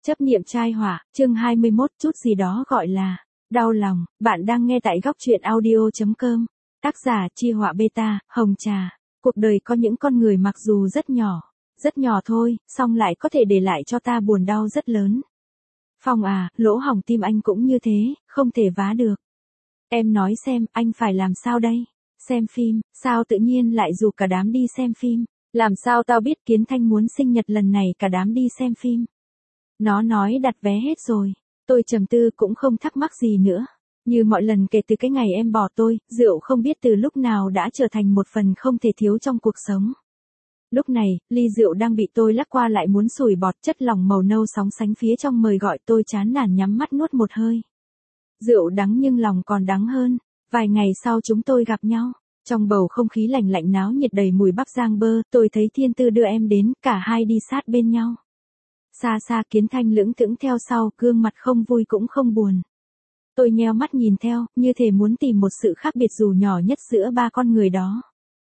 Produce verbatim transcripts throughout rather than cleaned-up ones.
Chấp niệm trai hỏa, chương hai mươi mốt, chút gì đó gọi là đau lòng. Bạn đang nghe tại góc truyện audio chấm com. Tác giả Chi Họa Beta, Hồng Trà. Cuộc đời có những con người mặc dù rất nhỏ, rất nhỏ thôi, song lại có thể để lại cho ta buồn đau rất lớn. Phong à, lỗ hổng tim anh cũng như thế, không thể vá được. Em nói xem, anh phải làm sao đây? Xem phim, sao tự nhiên lại rủ cả đám đi xem phim? Làm sao tao biết Kiến Thanh muốn sinh nhật lần này cả đám đi xem phim? Nó nói đặt vé hết rồi. Tôi trầm tư cũng không thắc mắc gì nữa. Như mọi lần kể từ cái ngày em bỏ tôi, rượu không biết từ lúc nào đã trở thành một phần không thể thiếu trong cuộc sống. Lúc này, ly rượu đang bị tôi lắc qua lại muốn sủi bọt, chất lỏng màu nâu sóng sánh phía trong mời gọi tôi chán nản nhắm mắt nuốt một hơi. Rượu đắng nhưng lòng còn đắng hơn. Vài ngày sau chúng tôi gặp nhau. Trong bầu không khí lạnh lạnh náo nhiệt đầy mùi bắp rang bơ, tôi thấy Thiên Tư đưa em đến, cả hai đi sát bên nhau. Xa xa Kiến Thanh lững thững theo sau, gương mặt không vui cũng không buồn. Tôi nheo mắt nhìn theo, như thể muốn tìm một sự khác biệt dù nhỏ nhất giữa ba con người đó.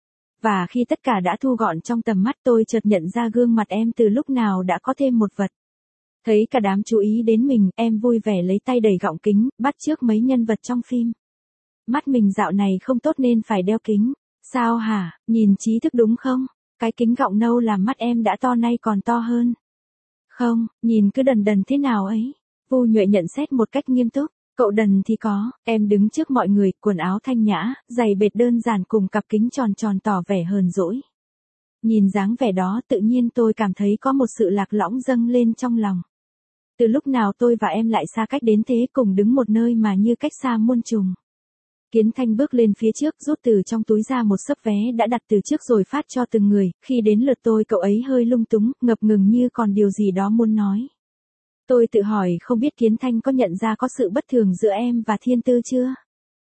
Và khi tất cả đã thu gọn trong tầm mắt tôi chợt nhận ra gương mặt em từ lúc nào đã có thêm một vật. Thấy cả đám chú ý đến mình, em vui vẻ lấy tay đẩy gọng kính, bắt chước mấy nhân vật trong phim. Mắt mình dạo này không tốt nên phải đeo kính. Sao hả, nhìn trí thức đúng không? Cái kính gọng nâu làm mắt em đã to nay còn to hơn. Không, nhìn cứ đần đần thế nào ấy. Vu Nhuệ nhận xét một cách nghiêm túc. Cậu đần thì có, em đứng trước mọi người, quần áo thanh nhã, giày bệt đơn giản cùng cặp kính tròn tròn tỏ vẻ hờn dỗi. Nhìn dáng vẻ đó tự nhiên tôi cảm thấy có một sự lạc lõng dâng lên trong lòng. Từ lúc nào tôi và em lại xa cách đến thế, cùng đứng một nơi mà như cách xa muôn trùng. Kiến Thanh bước lên phía trước, rút từ trong túi ra một xấp vé đã đặt từ trước rồi phát cho từng người. Khi đến lượt tôi cậu ấy hơi lung túng, ngập ngừng như còn điều gì đó muốn nói. Tôi tự hỏi không biết Kiến Thanh có nhận ra có sự bất thường giữa em và Thiên Tư chưa?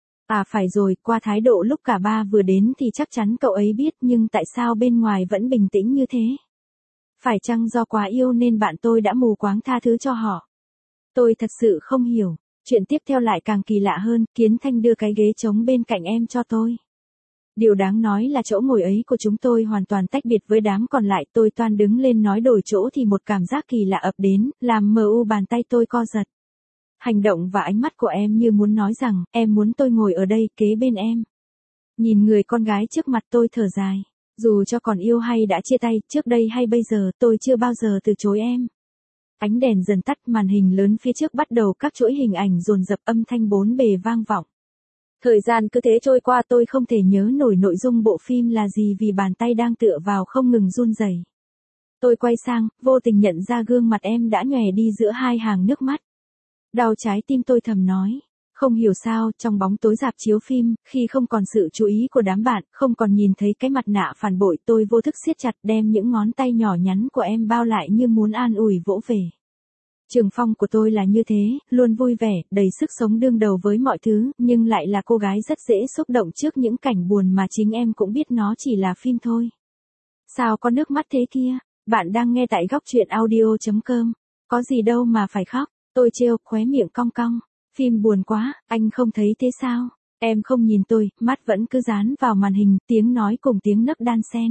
À phải rồi, qua thái độ lúc cả ba vừa đến thì chắc chắn cậu ấy biết, nhưng tại sao bên ngoài vẫn bình tĩnh như thế? Phải chăng do quá yêu nên bạn tôi đã mù quáng tha thứ cho họ? Tôi thật sự không hiểu. Chuyện tiếp theo lại càng kỳ lạ hơn, Kiến Thanh đưa cái ghế trống bên cạnh em cho tôi. Điều đáng nói là chỗ ngồi ấy của chúng tôi hoàn toàn tách biệt với đám còn lại. Tôi toan đứng lên nói đổi chỗ thì một cảm giác kỳ lạ ập đến, làm mờ u bàn tay tôi co giật. Hành động và ánh mắt của em như muốn nói rằng, em muốn tôi ngồi ở đây, kế bên em. Nhìn người con gái trước mặt tôi thở dài. Dù cho còn yêu hay đã chia tay, trước đây hay bây giờ, tôi chưa bao giờ từ chối em. Ánh đèn dần tắt, màn hình lớn phía trước bắt đầu các chuỗi hình ảnh dồn dập, âm thanh bốn bề vang vọng. Thời gian cứ thế trôi qua, tôi không thể nhớ nổi nội dung bộ phim là gì vì bàn tay đang tựa vào không ngừng run rẩy. Tôi quay sang, vô tình nhận ra gương mặt em đã nhòe đi giữa hai hàng nước mắt. Đau trái tim, tôi thầm nói. Không hiểu sao, trong bóng tối rạp chiếu phim, khi không còn sự chú ý của đám bạn, không còn nhìn thấy cái mặt nạ phản bội, tôi vô thức siết chặt đem những ngón tay nhỏ nhắn của em bao lại như muốn an ủi vỗ về. Trường Phong của tôi là như thế, luôn vui vẻ, đầy sức sống đương đầu với mọi thứ, nhưng lại là cô gái rất dễ xúc động trước những cảnh buồn mà chính em cũng biết nó chỉ là phim thôi. Sao có nước mắt thế kia? Bạn đang nghe tại góc truyện audio chấm com. Có gì đâu mà phải khóc, tôi trêu, khóe miệng cong cong. Phim buồn quá, anh không thấy thế sao? Em không nhìn tôi, mắt vẫn cứ dán vào màn hình, tiếng nói cùng tiếng nấc đan xen.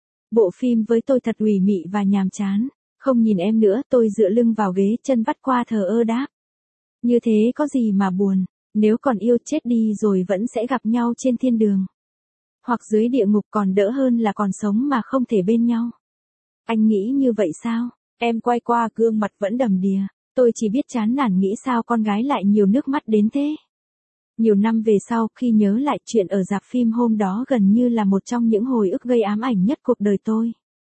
Bộ phim với tôi thật ủy mị và nhàm chán. Không nhìn em nữa, tôi dựa lưng vào ghế, chân vắt qua thờ ơ đáp. Như thế có gì mà buồn, nếu còn yêu chết đi rồi vẫn sẽ gặp nhau trên thiên đường. Hoặc dưới địa ngục còn đỡ hơn là còn sống mà không thể bên nhau. Anh nghĩ như vậy sao? Em quay qua, gương mặt vẫn đầm đìa. Tôi chỉ biết chán nản nghĩ sao con gái lại nhiều nước mắt đến thế. Nhiều năm về sau, khi nhớ lại chuyện ở rạp phim hôm đó gần như là một trong những hồi ức gây ám ảnh nhất cuộc đời tôi.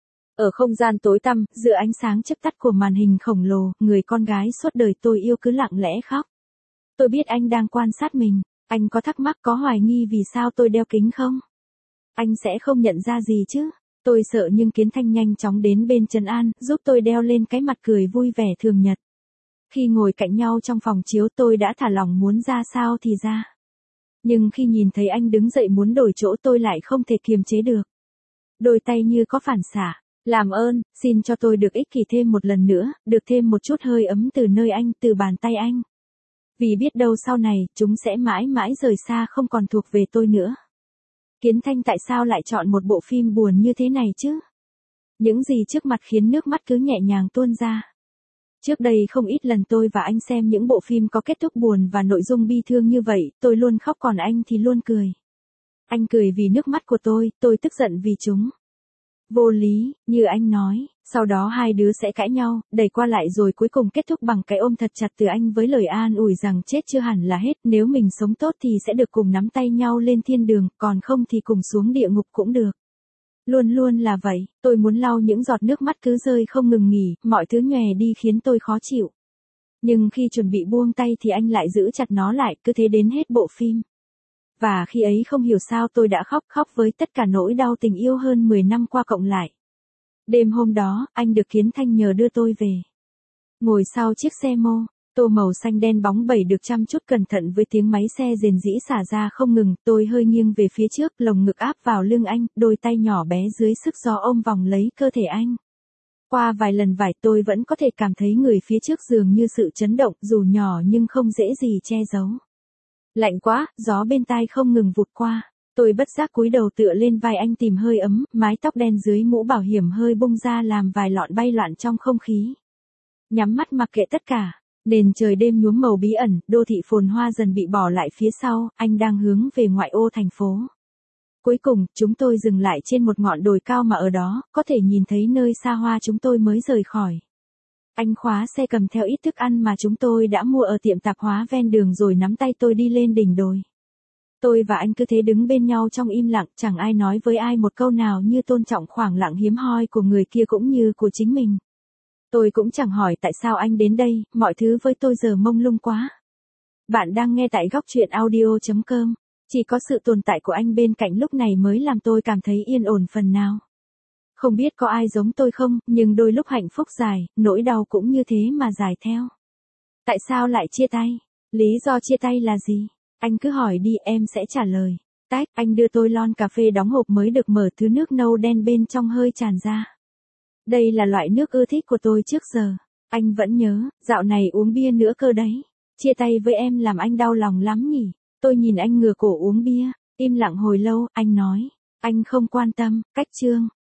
Ở không gian tối tăm, giữa ánh sáng chớp tắt của màn hình khổng lồ, người con gái suốt đời tôi yêu cứ lặng lẽ khóc. Tôi biết anh đang quan sát mình, anh có thắc mắc, có hoài nghi vì sao tôi đeo kính không? Anh sẽ không nhận ra gì chứ? Tôi sợ nhưng Kiến Thanh nhanh chóng đến bên trấn an, giúp tôi đeo lên cái mặt cười vui vẻ thường nhật. Khi ngồi cạnh nhau trong phòng chiếu tôi đã thả lỏng muốn ra sao thì ra. Nhưng khi nhìn thấy anh đứng dậy muốn đổi chỗ tôi lại không thể kiềm chế được. Đôi tay như có phản xạ. Làm ơn, xin cho tôi được ích kỷ thêm một lần nữa, được thêm một chút hơi ấm từ nơi anh, từ bàn tay anh. Vì biết đâu sau này, chúng sẽ mãi mãi rời xa không còn thuộc về tôi nữa. Kiến Thanh tại sao lại chọn một bộ phim buồn như thế này chứ? Những gì trước mặt khiến nước mắt cứ nhẹ nhàng tuôn ra? Trước đây không ít lần tôi và anh xem những bộ phim có kết thúc buồn và nội dung bi thương như vậy, tôi luôn khóc còn anh thì luôn cười. Anh cười vì nước mắt của tôi, tôi tức giận vì chúng. Vô lý, như anh nói, sau đó hai đứa sẽ cãi nhau, đẩy qua lại rồi cuối cùng kết thúc bằng cái ôm thật chặt từ anh với lời an ủi rằng chết chưa hẳn là hết, nếu mình sống tốt thì sẽ được cùng nắm tay nhau lên thiên đường, còn không thì cùng xuống địa ngục cũng được. Luôn luôn là vậy, tôi muốn lau những giọt nước mắt cứ rơi không ngừng nghỉ, mọi thứ nhòe đi khiến tôi khó chịu. Nhưng khi chuẩn bị buông tay thì anh lại giữ chặt nó lại, cứ thế đến hết bộ phim. Và khi ấy không hiểu sao tôi đã khóc khóc với tất cả nỗi đau tình yêu hơn mười năm qua cộng lại. Đêm hôm đó, anh được Kiến Thanh nhờ đưa tôi về. Ngồi sau chiếc xe mô, tô màu xanh đen bóng bẩy được chăm chút cẩn thận với tiếng máy xe rền rĩ xả ra không ngừng, tôi hơi nghiêng về phía trước, lồng ngực áp vào lưng anh, đôi tay nhỏ bé dưới sức gió ôm vòng lấy cơ thể anh. Qua vài lần vải tôi vẫn có thể cảm thấy người phía trước dường như sự chấn động, dù nhỏ nhưng không dễ gì che giấu. Lạnh quá, gió bên tai không ngừng vụt qua. Tôi bất giác cúi đầu tựa lên vai anh tìm hơi ấm, mái tóc đen dưới mũ bảo hiểm hơi bung ra làm vài lọn bay loạn trong không khí. Nhắm mắt mặc kệ tất cả, nền trời đêm nhuốm màu bí ẩn, đô thị phồn hoa dần bị bỏ lại phía sau, anh đang hướng về ngoại ô thành phố. Cuối cùng, chúng tôi dừng lại trên một ngọn đồi cao mà ở đó, có thể nhìn thấy nơi xa hoa chúng tôi mới rời khỏi. Anh khóa xe cầm theo ít thức ăn mà chúng tôi đã mua ở tiệm tạp hóa ven đường rồi nắm tay tôi đi lên đỉnh đồi. Tôi và anh cứ thế đứng bên nhau trong im lặng, chẳng ai nói với ai một câu nào như tôn trọng khoảng lặng hiếm hoi của người kia cũng như của chính mình. Tôi cũng chẳng hỏi tại sao anh đến đây, mọi thứ với tôi giờ mông lung quá. Bạn đang nghe tại góc truyện audio chấm com. Chỉ có sự tồn tại của anh bên cạnh lúc này mới làm tôi cảm thấy yên ổn phần nào. Không biết có ai giống tôi không, nhưng đôi lúc hạnh phúc dài, nỗi đau cũng như thế mà dài theo. Tại sao lại chia tay? Lý do chia tay là gì? Anh cứ hỏi đi em sẽ trả lời. Tách, anh đưa tôi lon cà phê đóng hộp mới được mở, thứ nước nâu đen bên trong hơi tràn ra. Đây là loại nước ưa thích của tôi trước giờ. Anh vẫn nhớ, dạo này uống bia nữa cơ đấy. Chia tay với em làm anh đau lòng lắm nhỉ? Tôi nhìn anh ngửa cổ uống bia, im lặng hồi lâu, anh nói. Anh không quan tâm, cách chương.